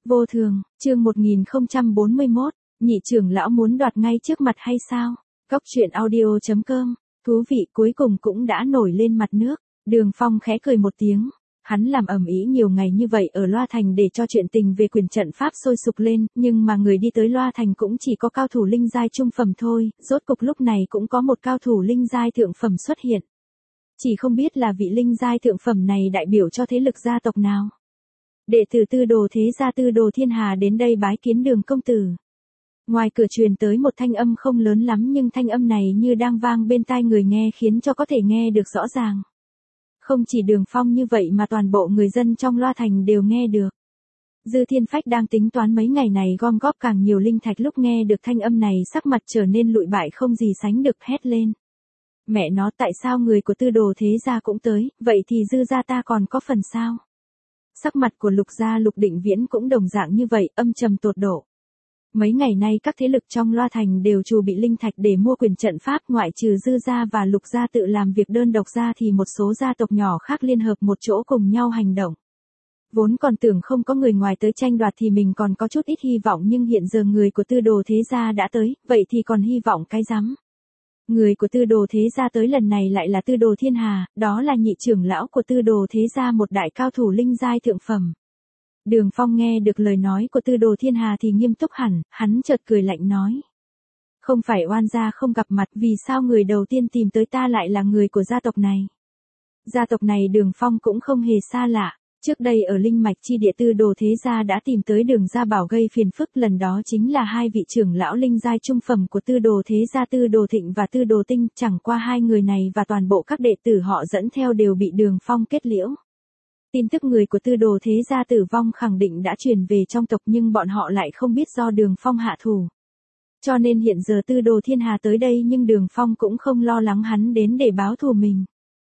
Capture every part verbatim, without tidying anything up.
Vô thường, chương một nghìn không trăm bốn mươi mốt, nhị trưởng lão muốn đoạt ngay trước mặt hay sao? Góc truyện audio chấm com, thú vị cuối cùng cũng đã nổi lên mặt nước. Đường Phong khẽ cười một tiếng, hắn làm ầm ĩ nhiều ngày như vậy ở Loa Thành để cho chuyện tình về quyền trận pháp sôi sục lên, nhưng mà người đi tới Loa Thành cũng chỉ có cao thủ linh giai trung phẩm thôi, rốt cục lúc này cũng có một cao thủ linh giai thượng phẩm xuất hiện. Chỉ không biết là vị linh giai thượng phẩm này đại biểu cho thế lực gia tộc nào. Đệ tử Tư Đồ Thế Gia Tư Đồ Thiên Hà đến đây bái kiến Đường công tử. Ngoài cửa truyền tới một thanh âm không lớn lắm nhưng thanh âm này như đang vang bên tai người nghe khiến cho có thể nghe được rõ ràng. Không chỉ Đường Phong như vậy mà toàn bộ người dân trong Loa Thành đều nghe được. Dư Thiên Phách đang tính toán mấy ngày này gom góp càng nhiều linh thạch, lúc nghe được thanh âm này sắc mặt trở nên lụi bại không gì sánh được, hét lên. Mẹ nó, tại sao người của Tư Đồ Thế Gia cũng tới, vậy thì Dư gia ta còn có phần sao? Sắc mặt của Lục gia Lục Định Viễn cũng đồng dạng như vậy, âm trầm tột độ. Mấy ngày nay các thế lực trong Loa Thành đều chuẩn bị linh thạch để mua quyền trận pháp, ngoại trừ Dư gia và Lục gia tự làm việc đơn độc ra thì một số gia tộc nhỏ khác liên hợp một chỗ cùng nhau hành động. Vốn còn tưởng không có người ngoài tới tranh đoạt thì mình còn có chút ít hy vọng, nhưng hiện giờ người của Tư Đồ Thế Gia đã tới, vậy thì còn hy vọng cái rắm. Người của Tư Đồ Thế Gia tới lần này lại là Tư Đồ Thiên Hà, đó là nhị trưởng lão của Tư Đồ Thế Gia, một đại cao thủ linh giai thượng phẩm. Đường Phong nghe được lời nói của Tư Đồ Thiên Hà thì nghiêm túc hẳn, hắn chợt cười lạnh nói. Không phải oan gia không gặp mặt, vì sao người đầu tiên tìm tới ta lại là người của gia tộc này? Gia tộc này Đường Phong cũng không hề xa lạ. Trước đây ở Linh Mạch chi địa Tư Đồ Thế Gia đã tìm tới Đường Gia Bảo gây phiền phức, lần đó chính là hai vị trưởng lão linh giai trung phẩm của Tư Đồ Thế Gia, Tư Đồ Thịnh và Tư Đồ Tinh, chẳng qua hai người này và toàn bộ các đệ tử họ dẫn theo đều bị Đường Phong kết liễu. Tin tức người của Tư Đồ Thế Gia tử vong khẳng định đã truyền về trong tộc, nhưng bọn họ lại không biết do Đường Phong hạ thủ. Cho nên hiện giờ Tư Đồ Thiên Hà tới đây, nhưng Đường Phong cũng không lo lắng hắn đến để báo thù mình.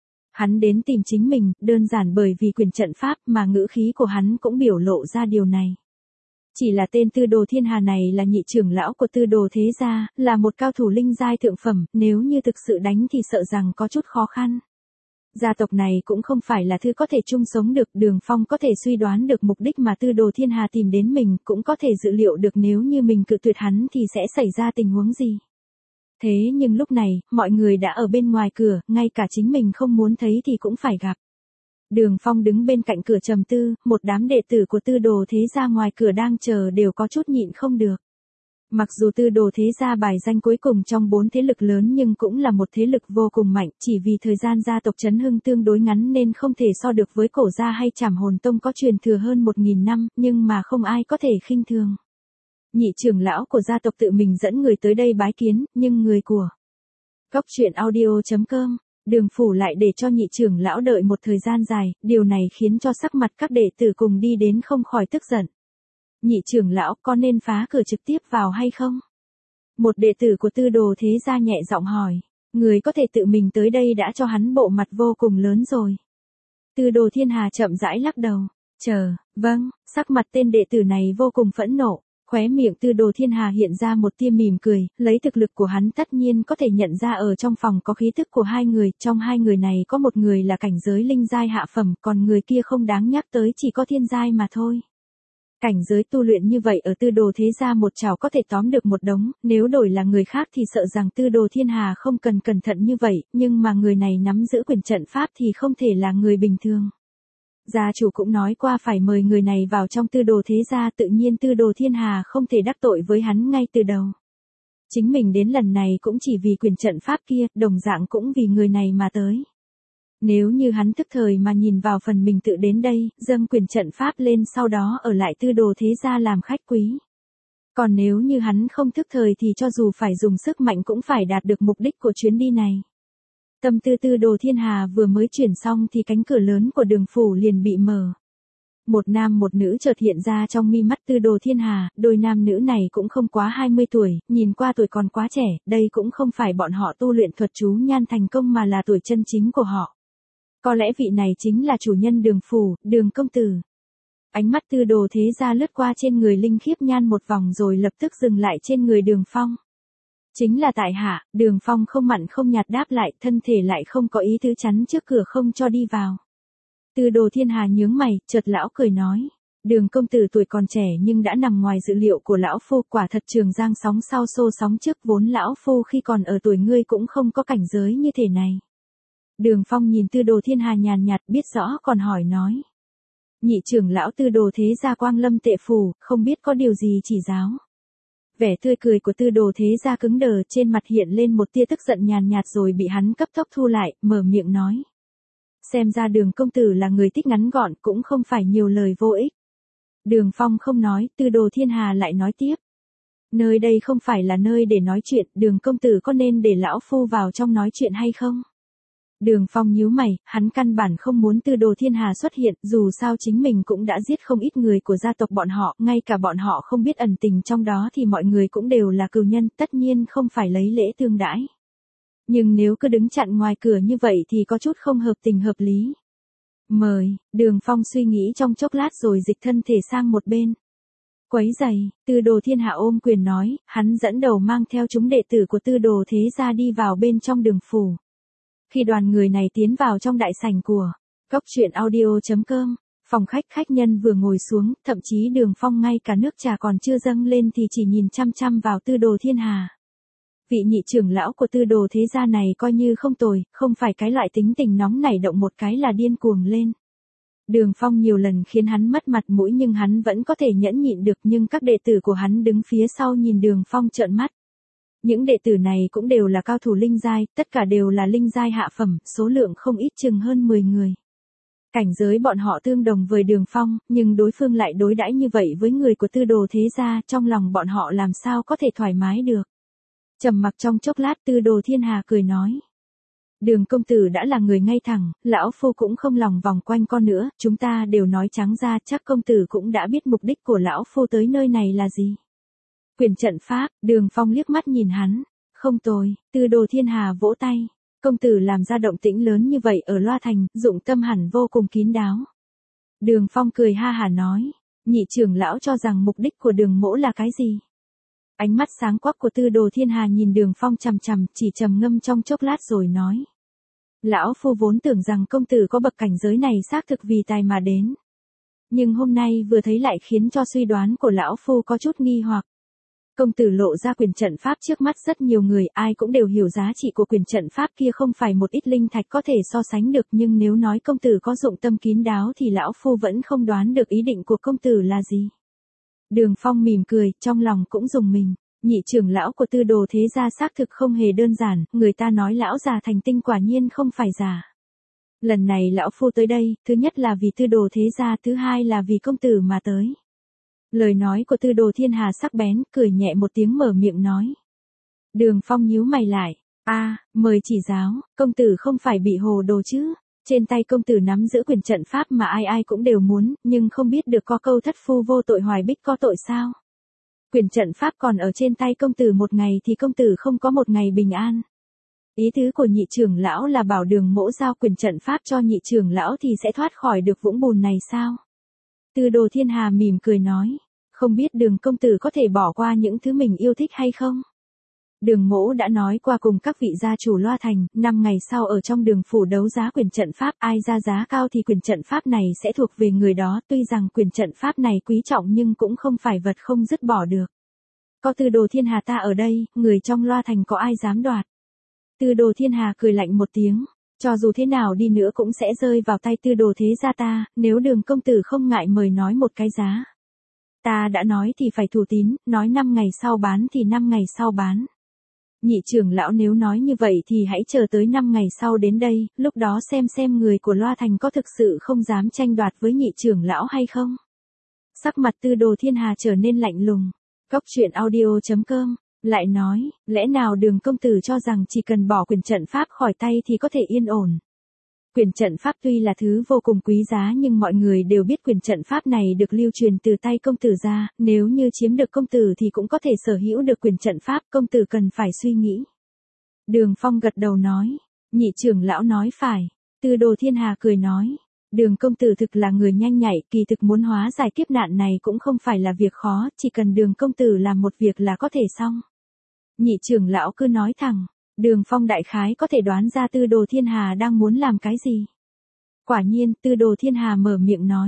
Hắn đến tìm chính mình, đơn giản bởi vì quyền trận pháp, mà ngữ khí của hắn cũng biểu lộ ra điều này. Chỉ là tên Tư Đồ Thiên Hà này là nhị trưởng lão của Tư Đồ Thế Gia, là một cao thủ linh giai thượng phẩm, nếu như thực sự đánh thì sợ rằng có chút khó khăn. Gia tộc này cũng không phải là thứ có thể chung sống được, Đường Phong có thể suy đoán được mục đích mà Tư Đồ Thiên Hà tìm đến mình, cũng có thể dự liệu được nếu như mình cự tuyệt hắn thì sẽ xảy ra tình huống gì. Thế nhưng lúc này, mọi người đã ở bên ngoài cửa, ngay cả chính mình không muốn thấy thì cũng phải gặp. Đường Phong đứng bên cạnh cửa trầm tư, một đám đệ tử của Tư Đồ Thế Gia ngoài cửa đang chờ đều có chút nhịn không được. Mặc dù Tư Đồ Thế Gia bài danh cuối cùng trong bốn thế lực lớn nhưng cũng là một thế lực vô cùng mạnh, chỉ vì thời gian gia tộc chấn hưng tương đối ngắn nên không thể so được với Cổ Gia hay Trảm Hồn Tông có truyền thừa hơn một nghìn năm, nhưng mà không ai có thể khinh thường. Nhị trưởng lão của gia tộc tự mình dẫn người tới đây bái kiến, nhưng người của Góc truyện audio chấm com, Đường phủ lại để cho nhị trưởng lão đợi một thời gian dài, điều này khiến cho sắc mặt các đệ tử cùng đi đến không khỏi tức giận. Nhị trưởng lão, có nên phá cửa trực tiếp vào hay không? Một đệ tử của Tư Đồ Thế Gia nhẹ giọng hỏi, người có thể tự mình tới đây đã cho hắn bộ mặt vô cùng lớn rồi. Tư Đồ Thiên Hà chậm rãi lắc đầu, chờ, vâng, sắc mặt tên đệ tử này vô cùng phẫn nộ. Khóe miệng Tư Đồ Thiên Hà hiện ra một tia mỉm cười, lấy thực lực của hắn tất nhiên có thể nhận ra ở trong phòng có khí tức của hai người, trong hai người này có một người là cảnh giới linh giai hạ phẩm, còn người kia không đáng nhắc tới, chỉ có thiên giai mà thôi. Cảnh giới tu luyện như vậy ở Tư Đồ Thế Gia một chảo có thể tóm được một đống, nếu đổi là người khác thì sợ rằng Tư Đồ Thiên Hà không cần cẩn thận như vậy, nhưng mà người này nắm giữ quyền trận pháp thì không thể là người bình thường. Gia chủ cũng nói qua phải mời người này vào trong Tư Đồ Thế Gia, tự nhiên Tư Đồ Thiên Hà không thể đắc tội với hắn ngay từ đầu. Chính mình đến lần này cũng chỉ vì quyền trận pháp kia, đồng dạng cũng vì người này mà tới. Nếu như hắn thức thời mà nhìn vào phần mình tự đến đây, dâng quyền trận pháp lên sau đó ở lại Tư Đồ Thế Gia làm khách quý. Còn nếu như hắn không thức thời thì cho dù phải dùng sức mạnh cũng phải đạt được mục đích của chuyến đi này. Tâm tư Tư Đồ Thiên Hà vừa mới chuyển xong thì cánh cửa lớn của đường phủ liền bị mở. Một nam một nữ chợt hiện ra trong mi mắt Tư Đồ Thiên Hà, đôi nam nữ này cũng không quá hai mươi tuổi, nhìn qua tuổi còn quá trẻ, đây cũng không phải bọn họ tu luyện thuật chú nhan thành công mà là tuổi chân chính của họ. Có lẽ vị này chính là chủ nhân đường phủ, Đường công tử. Ánh mắt Tư Đồ Thế Gia lướt qua trên người Linh Khiếp Nhan một vòng rồi lập tức dừng lại trên người Đường Phong. Chính là tại hạ, Đường Phong không mặn không nhạt đáp lại, thân thể lại không có ý tứ chắn trước cửa không cho đi vào. Tư Đồ Thiên Hà nhướng mày, chợt lão cười nói, Đường công tử tuổi còn trẻ nhưng đã nằm ngoài dự liệu của lão phu, quả thật trường giang sóng sau xô sóng trước, vốn lão phu khi còn ở tuổi ngươi cũng không có cảnh giới như thế này. Đường Phong nhìn Tư Đồ Thiên Hà nhàn nhạt biết rõ còn hỏi nói. Nhị trưởng lão Tư Đồ thế gia quang lâm tệ phủ, không biết có điều gì chỉ giáo. Vẻ tươi cười của Tư Đồ thế gia cứng đờ, trên mặt hiện lên một tia tức giận nhàn nhạt rồi bị hắn cấp tốc thu lại, mở miệng nói. Xem ra Đường công tử là người thích ngắn gọn, cũng không phải nhiều lời vô ích. Đường Phong không nói, Tư Đồ Thiên Hà lại nói tiếp. Nơi đây không phải là nơi để nói chuyện, Đường công tử có nên để lão phu vào trong nói chuyện hay không? Đường Phong nhíu mày, hắn căn bản không muốn Tư Đồ Thiên Hà xuất hiện, dù sao chính mình cũng đã giết không ít người của gia tộc bọn họ, ngay cả bọn họ không biết ẩn tình trong đó thì mọi người cũng đều là cừu nhân, tất nhiên không phải lấy lễ tương đãi. Nhưng nếu cứ đứng chặn ngoài cửa như vậy thì có chút không hợp tình hợp lý. Mời, Đường Phong suy nghĩ trong chốc lát rồi dịch thân thể sang một bên. Quấy giày, Tư Đồ Thiên Hạ ôm quyền nói, hắn dẫn đầu mang theo chúng đệ tử của Tư Đồ thế gia đi vào bên trong đường phủ. Khi đoàn người này tiến vào trong đại sảnh của Cốc Truyện Audio chấm com, phòng khách khách nhân vừa ngồi xuống, thậm chí Đường Phong ngay cả nước trà còn chưa dâng lên thì chỉ nhìn chăm chăm vào Tư Đồ Thiên Hà. Vị nhị trưởng lão của Tư Đồ thế gia này coi như không tồi, không phải cái loại tính tình nóng nảy động một cái là điên cuồng lên. Đường Phong nhiều lần khiến hắn mất mặt mũi nhưng hắn vẫn có thể nhẫn nhịn được, nhưng các đệ tử của hắn đứng phía sau nhìn Đường Phong trợn mắt. Những đệ tử này cũng đều là cao thủ linh giai, tất cả đều là linh giai hạ phẩm, số lượng không ít chừng hơn mười người. Cảnh giới bọn họ tương đồng với Đường Phong, nhưng đối phương lại đối đãi như vậy với người của Tư Đồ thế gia, trong lòng bọn họ làm sao có thể thoải mái được. Trầm mặc trong chốc lát, Tư Đồ Thiên Hà cười nói. Đường công tử đã là người ngay thẳng, lão phu cũng không lòng vòng quanh con nữa, chúng ta đều nói trắng ra, chắc công tử cũng đã biết mục đích của lão phu tới nơi này là gì. Quyền trận pháp, Đường Phong liếc mắt nhìn hắn. Không tồi, Tư Đồ Thiên Hà vỗ tay. Công tử làm ra động tĩnh lớn như vậy ở Loa Thành, dụng tâm hẳn vô cùng kín đáo. Đường Phong cười ha hả nói. Nhị trưởng lão cho rằng mục đích của Đường mỗ là cái gì? Ánh mắt sáng quắc của Tư Đồ Thiên Hà nhìn Đường Phong chằm chằm, chỉ trầm ngâm trong chốc lát rồi nói. Lão phu vốn tưởng rằng công tử có bậc cảnh giới này xác thực vì tài mà đến. Nhưng hôm nay vừa thấy lại khiến cho suy đoán của lão phu có chút nghi hoặc. Công tử lộ ra quyền trận pháp trước mắt rất nhiều người, ai cũng đều hiểu giá trị của quyền trận pháp kia không phải một ít linh thạch có thể so sánh được, nhưng nếu nói công tử có dụng tâm kín đáo thì lão phu vẫn không đoán được ý định của công tử là gì. Đường Phong mỉm cười, trong lòng cũng rùng mình. Nhị trưởng lão của Tư Đồ thế gia xác thực không hề đơn giản, người ta nói lão già thành tinh quả nhiên không phải giả. Lần này lão phu tới đây, thứ nhất là vì Tư Đồ thế gia, thứ hai là vì công tử mà tới. Lời nói của Tư Đồ Thiên Hà sắc bén, cười nhẹ một tiếng mở miệng nói. Đường Phong nhíu mày lại. A, à, mời chỉ giáo, công tử không phải bị hồ đồ chứ. Trên tay công tử nắm giữ quyền trận pháp mà ai ai cũng đều muốn, nhưng không biết được có câu thất phu vô tội hoài bích có tội sao. Quyền trận pháp còn ở trên tay công tử một ngày thì công tử không có một ngày bình an. Ý tứ của nhị trưởng lão là bảo Đường mỗ giao quyền trận pháp cho nhị trưởng lão thì sẽ thoát khỏi được vũng bùn này sao? Tư Đồ Thiên Hà mỉm cười nói, không biết Đường công tử có thể bỏ qua những thứ mình yêu thích hay không? Đường mỗ đã nói qua cùng các vị gia chủ Loa Thành, năm ngày sau ở trong đường phủ đấu giá quyền trận pháp, ai ra giá cao thì quyền trận pháp này sẽ thuộc về người đó, tuy rằng quyền trận pháp này quý trọng nhưng cũng không phải vật không dứt bỏ được. Có Tư Đồ Thiên Hà ta ở đây, người trong Loa Thành có ai dám đoạt? Tư Đồ Thiên Hà cười lạnh một tiếng, cho dù thế nào đi nữa cũng sẽ rơi vào tay Tư Đồ thế gia ta, nếu Đường công tử không ngại mời nói một cái giá. Ta đã nói thì phải thủ tín, nói năm ngày sau bán thì năm ngày sau bán. Nhị trưởng lão nếu nói như vậy thì hãy chờ tới năm ngày sau đến đây, lúc đó xem xem người của Loa Thành có thực sự không dám tranh đoạt với nhị trưởng lão hay không. Sắc mặt Tư Đồ Thiên Hà trở nên lạnh lùng. Cốc Truyện Audio chấm com lại nói, lẽ nào Đường công tử cho rằng chỉ cần bỏ quyền trận pháp khỏi tay thì có thể yên ổn. Quyền trận pháp tuy là thứ vô cùng quý giá nhưng mọi người đều biết quyền trận pháp này được lưu truyền từ tay công tử ra, nếu như chiếm được công tử thì cũng có thể sở hữu được quyền trận pháp, công tử cần phải suy nghĩ. Đường Phong gật đầu nói, nhị trưởng lão nói phải. Tư Đồ Thiên Hà cười nói, Đường công tử thực là người nhanh nhạy, kỳ thực muốn hóa giải kiếp nạn này cũng không phải là việc khó, chỉ cần Đường công tử làm một việc là có thể xong. Nhị trưởng lão cứ nói thẳng. Đường Phong đại khái có thể đoán ra Tư Đồ Thiên Hà đang muốn làm cái gì. Quả nhiên, Tư Đồ Thiên Hà mở miệng nói.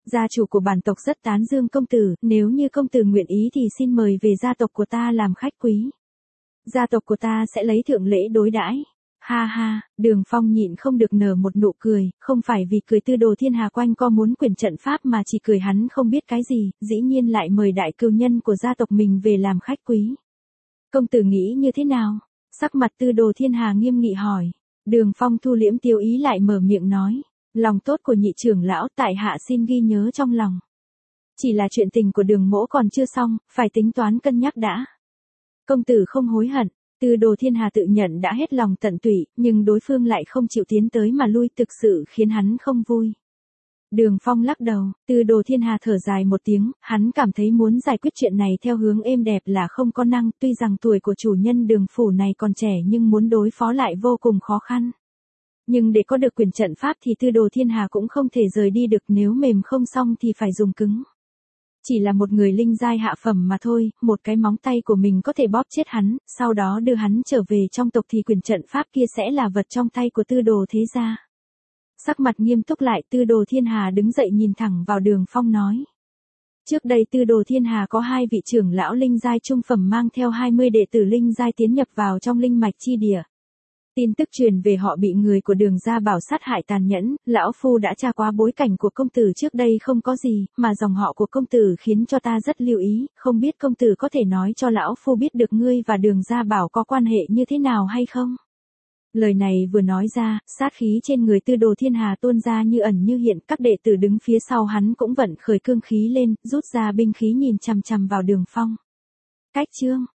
Gia chủ của bản tộc rất tán dương công tử, nếu như công tử nguyện ý thì xin mời về gia tộc của ta làm khách quý. Gia tộc của ta sẽ lấy thượng lễ đối đãi. Ha ha, Đường Phong nhịn không được nở một nụ cười, không phải vì cười Tư Đồ Thiên Hà quanh co muốn quyền trận pháp mà chỉ cười hắn không biết cái gì, dĩ nhiên lại mời đại cừu nhân của gia tộc mình về làm khách quý. Công tử nghĩ như thế nào? Sắc mặt Tư Đồ Thiên Hà nghiêm nghị hỏi. Đường Phong thu liễm tiêu ý lại mở miệng nói. Lòng tốt của nhị trưởng lão tại hạ xin ghi nhớ trong lòng. Chỉ là chuyện tình của Đường mỗ còn chưa xong, phải tính toán cân nhắc đã. Công tử không hối hận. Tư Đồ Thiên Hà tự nhận đã hết lòng tận tụy, nhưng đối phương lại không chịu tiến tới mà lui, thực sự khiến hắn không vui. Đường Phong lắc đầu, Tư Đồ Thiên Hà thở dài một tiếng, hắn cảm thấy muốn giải quyết chuyện này theo hướng êm đẹp là không có năng, tuy rằng tuổi của chủ nhân Đường phủ này còn trẻ nhưng muốn đối phó lại vô cùng khó khăn. Nhưng để có được quyền trận pháp thì Tư Đồ Thiên Hà cũng không thể rời đi được, nếu mềm không xong thì phải dùng cứng. Chỉ là một người linh giai hạ phẩm mà thôi, một cái móng tay của mình có thể bóp chết hắn, sau đó đưa hắn trở về trong tộc thì quyền trận pháp kia sẽ là vật trong tay của Tư Đồ thế gia. Sắc mặt nghiêm túc lại, Tư Đồ Thiên Hà đứng dậy nhìn thẳng vào Đường Phong nói. Trước đây Tư Đồ Thiên Hà có hai vị trưởng lão linh giai trung phẩm mang theo hai mươi đệ tử linh giai tiến nhập vào trong linh mạch chi địa. Tin tức truyền về họ bị người của Đường gia bảo sát hại tàn nhẫn, lão phu đã tra qua bối cảnh của công tử trước đây không có gì, mà dòng họ của công tử khiến cho ta rất lưu ý, không biết công tử có thể nói cho lão phu biết được ngươi và Đường gia bảo có quan hệ như thế nào hay không? Lời này vừa nói ra, sát khí trên người Tư Đồ Thiên Hà tuôn ra như ẩn như hiện, các đệ tử đứng phía sau hắn cũng vận khởi cương khí lên, rút ra binh khí nhìn chằm chằm vào Đường Phong. Cách chương